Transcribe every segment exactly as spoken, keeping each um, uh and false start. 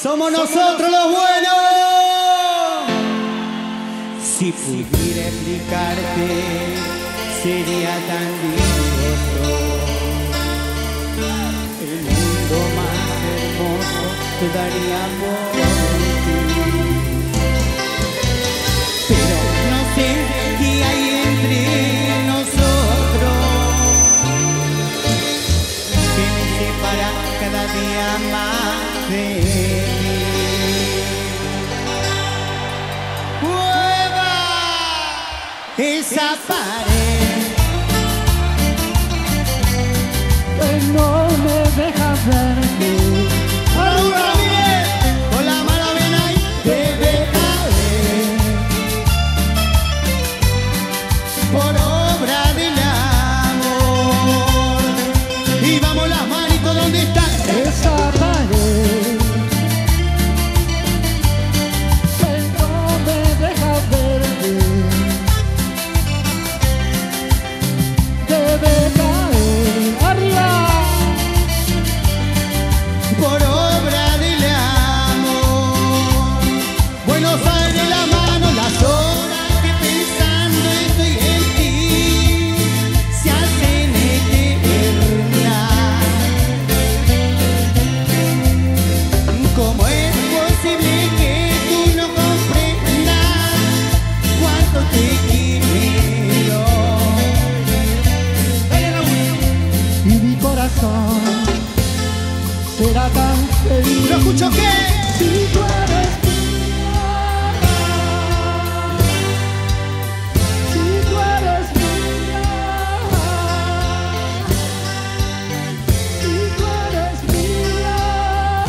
Somos nosotros los buenos. Si pudiera explicarte, sería tan dichoso. El mundo más hermoso te daría por ti. Pero no sé qué hay entre nosotros que me separa cada día más de ti. ¡Mueva esa pared que no me deja verte! ¡Arriba bien! Con la mano bien ahí. Debe caer por obra del amor. Y vamos las manitos, ¿dónde están? Esa pared que no me deja verte debe caer arriba Por obra del amor. Buenos Aires la mano, las horas que pensando estoy en ti se hacen eternas. ¿Cómo es posible que tú no comprendas cuánto te quiero? y mi corazón será tan feliz ¿Lo escucho qué? si tú eres mía, si tú eres mía, si tú eres mía.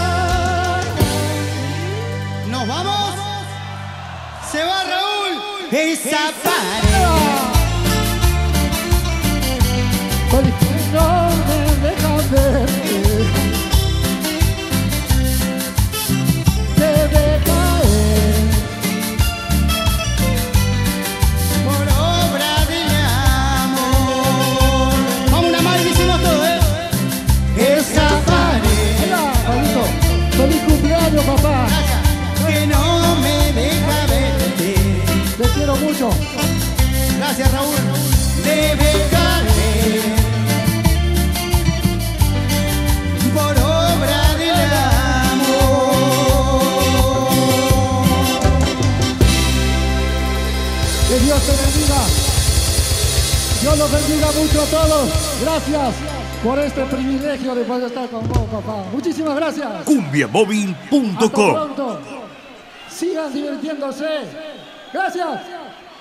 ¿Nos vamos? Se va Raúl. Esa pared. Porque no me deja verte debe caer Por obra del amor. Vamos una madre, hicimos todo, ¿eh? Esa pared Hola, Pablito. Feliz cumpleaños, papá. que no me deja verte. Te quiero mucho. Gracias, Raúl. Debe caer por obra del amor. Que Dios te bendiga. Dios los bendiga mucho a todos. Gracias por este privilegio de poder estar con vos, papá. Muchísimas gracias. cumbia móvil punto Hasta com. pronto. Sigan divirtiéndose. Gracias.